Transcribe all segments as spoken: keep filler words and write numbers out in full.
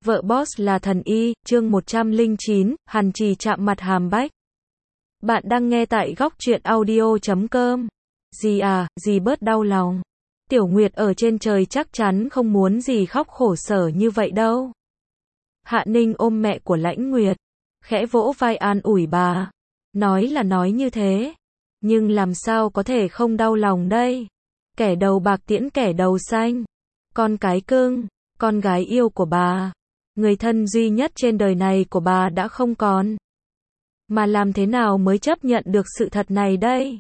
Vợ boss là thần y, chương một trăm lẻ chín, Hàn Trì chạm mặt Hàm Bách. Bạn đang nghe tại góc truyện audio chấm com. Dì à, dì bớt đau lòng. Tiểu Nguyệt ở trên trời chắc chắn không muốn dì khóc khổ sở như vậy đâu. Hạ Ninh ôm mẹ của Lãnh Nguyệt, khẽ vỗ vai an ủi bà. Nói là nói như thế, nhưng làm sao có thể không đau lòng đây. Kẻ đầu bạc tiễn kẻ đầu xanh. Con cái cưng, con gái yêu của bà, người thân duy nhất trên đời này của bà đã không còn. Mà làm thế nào mới chấp nhận được sự thật này đây?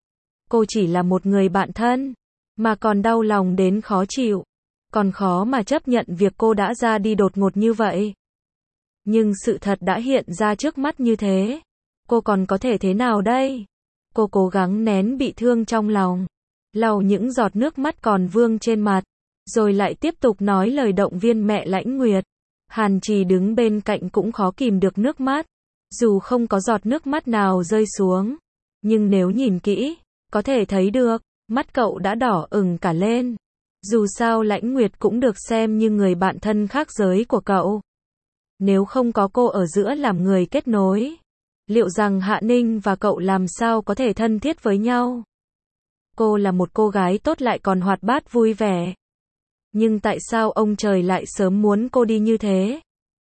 Cô chỉ là một người bạn thân, mà còn đau lòng đến khó chịu. Còn khó mà chấp nhận việc cô đã ra đi đột ngột như vậy. Nhưng sự thật đã hiện ra trước mắt như thế. Cô còn có thể thế nào đây? Cô cố gắng nén bị thương trong lòng, lau những giọt nước mắt còn vương trên mặt, rồi lại tiếp tục nói lời động viên mẹ Lãnh Nguyệt. Hàn Trì đứng bên cạnh cũng khó kìm được nước mắt, dù không có giọt nước mắt nào rơi xuống, nhưng nếu nhìn kỹ, có thể thấy được, mắt cậu đã đỏ ửng cả lên. Dù sao Lãnh Nguyệt cũng được xem như người bạn thân khác giới của cậu. Nếu không có cô ở giữa làm người kết nối, liệu rằng Hạ Ninh và cậu làm sao có thể thân thiết với nhau? Cô là một cô gái tốt lại còn hoạt bát vui vẻ. Nhưng tại sao ông trời lại sớm muốn cô đi như thế?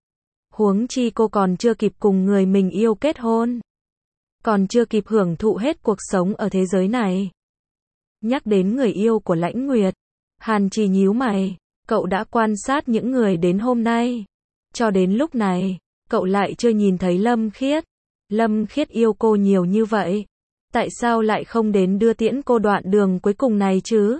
Huống chi cô còn chưa kịp cùng người mình yêu kết hôn, còn chưa kịp hưởng thụ hết cuộc sống ở thế giới này. Nhắc đến người yêu của Lãnh Nguyệt, Hàn Trì nhíu mày. Cậu đã quan sát những người đến hôm nay. Cho đến lúc này, cậu lại chưa nhìn thấy Lâm Khiết. Lâm Khiết yêu cô nhiều như vậy, tại sao lại không đến đưa tiễn cô đoạn đường cuối cùng này chứ?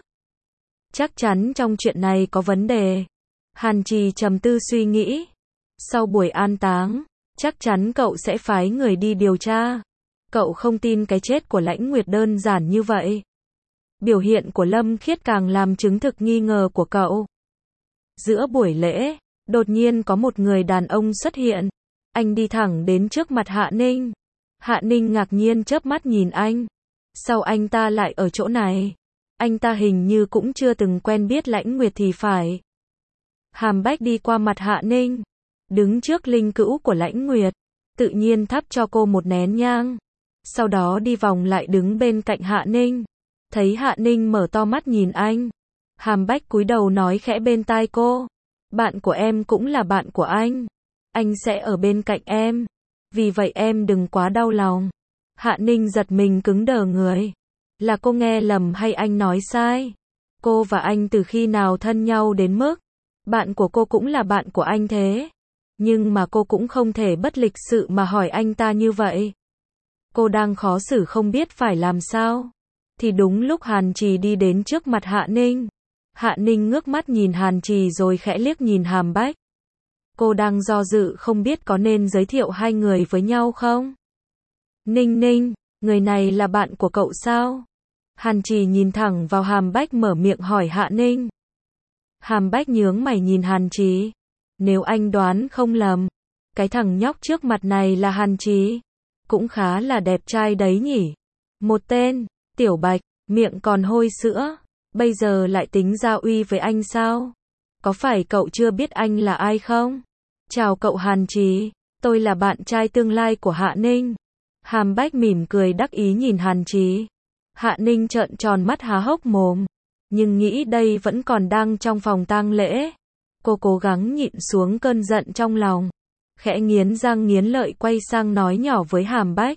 Chắc chắn trong chuyện này có vấn đề. Hàn Trì trầm tư suy nghĩ. Sau buổi an táng, chắc chắn cậu sẽ phái người đi điều tra. Cậu không tin cái chết của Lãnh Nguyệt đơn giản như vậy. Biểu hiện của Lâm Khiết càng làm chứng thực nghi ngờ của cậu. Giữa buổi lễ, đột nhiên có một người đàn ông xuất hiện. Anh đi thẳng đến trước mặt Hạ Ninh. Hạ Ninh ngạc nhiên chớp mắt nhìn anh. Sao anh ta lại ở chỗ này? Anh ta hình như cũng chưa từng quen biết Lãnh Nguyệt thì phải. Hàm Bách đi qua mặt Hạ Ninh, đứng trước linh cữu của Lãnh Nguyệt, tự nhiên thắp cho cô một nén nhang. Sau đó đi vòng lại đứng bên cạnh Hạ Ninh. Thấy Hạ Ninh mở to mắt nhìn anh, Hàm Bách cúi đầu nói khẽ bên tai cô. Bạn của em cũng là bạn của anh. Anh sẽ ở bên cạnh em. Vì vậy em đừng quá đau lòng. Hạ Ninh giật mình cứng đờ người. Là cô nghe lầm hay anh nói sai? Cô và anh từ khi nào thân nhau đến mức bạn của cô cũng là bạn của anh thế? Nhưng mà cô cũng không thể bất lịch sự mà hỏi anh ta như vậy. Cô đang khó xử không biết phải làm sao. Thì đúng lúc Hàn Trì đi đến trước mặt Hạ Ninh. Hạ Ninh ngước mắt nhìn Hàn Trì rồi khẽ liếc nhìn Hàm Bách. Cô đang do dự không biết có nên giới thiệu hai người với nhau không? Ninh Ninh, người này là bạn của cậu sao? Hàn Trì nhìn thẳng vào Hàm Bách mở miệng hỏi Hạ Ninh. Hàm Bách nhướng mày nhìn Hàn Trì. Nếu anh đoán không lầm, cái thằng nhóc trước mặt này là Hàn Trì. Cũng khá là đẹp trai đấy nhỉ. Một tên, Tiểu Bạch, miệng còn hôi sữa. Bây giờ lại tính ra uy với anh sao? Có phải cậu chưa biết anh là ai không? Chào cậu Hàn Trì, tôi là bạn trai tương lai của Hạ Ninh. Hàm Bách mỉm cười đắc ý nhìn Hàn Trì. Hạ Ninh trợn tròn mắt há hốc mồm, nhưng nghĩ đây vẫn còn đang trong phòng tang lễ. Cô cố gắng nhịn xuống cơn giận trong lòng, khẽ nghiến răng nghiến lợi quay sang nói nhỏ với Hàm Bách.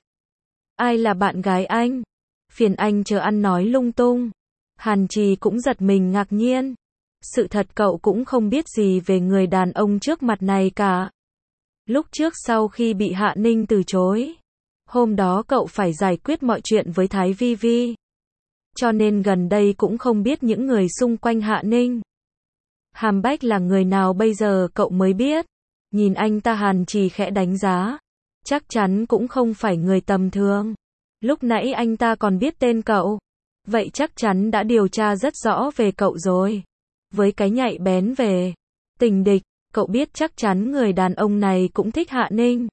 Ai là bạn gái anh? Phiền anh chờ ăn nói lung tung. Hàn Trì cũng giật mình ngạc nhiên. Sự thật cậu cũng không biết gì về người đàn ông trước mặt này cả. Lúc trước sau khi bị Hạ Ninh từ chối, hôm đó cậu phải giải quyết mọi chuyện với Thái Vi Vi. Cho nên gần đây cũng không biết những người xung quanh Hạ Ninh. Hàm Bách là người nào bây giờ cậu mới biết. Nhìn anh ta Hàn Trì khẽ đánh giá. Chắc chắn cũng không phải người tầm thường. Lúc nãy anh ta còn biết tên cậu. Vậy chắc chắn đã điều tra rất rõ về cậu rồi. Với cái nhạy bén về tình địch, cậu biết chắc chắn người đàn ông này cũng thích Hạ Ninh.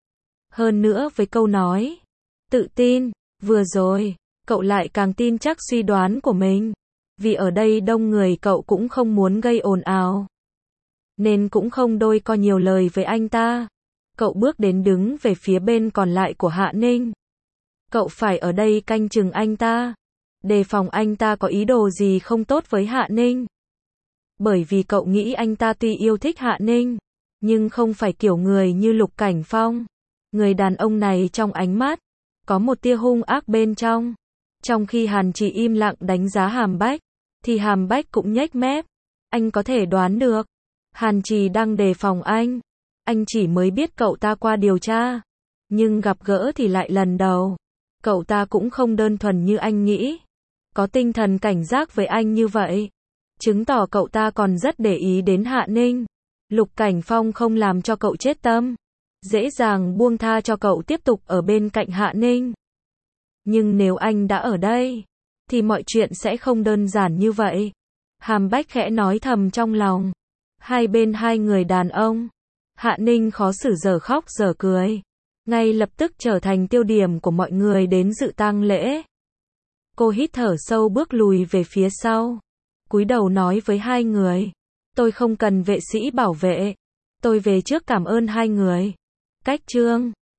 Hơn nữa với câu nói tự tin vừa rồi, cậu lại càng tin chắc suy đoán của mình. Vì ở đây đông người cậu cũng không muốn gây ồn ào. nên cũng không đôi co nhiều lời với anh ta. Cậu bước đến đứng về phía bên còn lại của Hạ Ninh. Cậu phải ở đây canh chừng anh ta, đề phòng anh ta có ý đồ gì không tốt với Hạ Ninh. Bởi vì cậu nghĩ anh ta tuy yêu thích Hạ Ninh, nhưng không phải kiểu người như Lục Cảnh Phong. Người đàn ông này trong ánh mắt, có một tia hung ác bên trong. Trong khi Hàn Chỉ im lặng đánh giá Hàm Bách, thì Hàm Bách cũng nhếch mép. Anh có thể đoán được, Hàn Chỉ đang đề phòng anh. Anh chỉ mới biết cậu ta qua điều tra, nhưng gặp gỡ thì lại lần đầu. Cậu ta cũng không đơn thuần như anh nghĩ, có tinh thần cảnh giác với anh như vậy, chứng tỏ cậu ta còn rất để ý đến Hạ Ninh. Lục Cảnh Phong không làm cho cậu chết tâm, dễ dàng buông tha cho cậu tiếp tục ở bên cạnh Hạ Ninh. Nhưng nếu anh đã ở đây, thì mọi chuyện sẽ không đơn giản như vậy. Hàm Bách khẽ nói thầm trong lòng. Hai bên hai người đàn ông, Hạ Ninh khó xử giờ khóc giờ cười, ngay lập tức trở thành tiêu điểm của mọi người đến dự tang lễ. Cô hít thở sâu bước lùi về phía sau, cúi đầu nói với hai người, tôi không cần vệ sĩ bảo vệ, tôi về trước cảm ơn hai người. Cách chương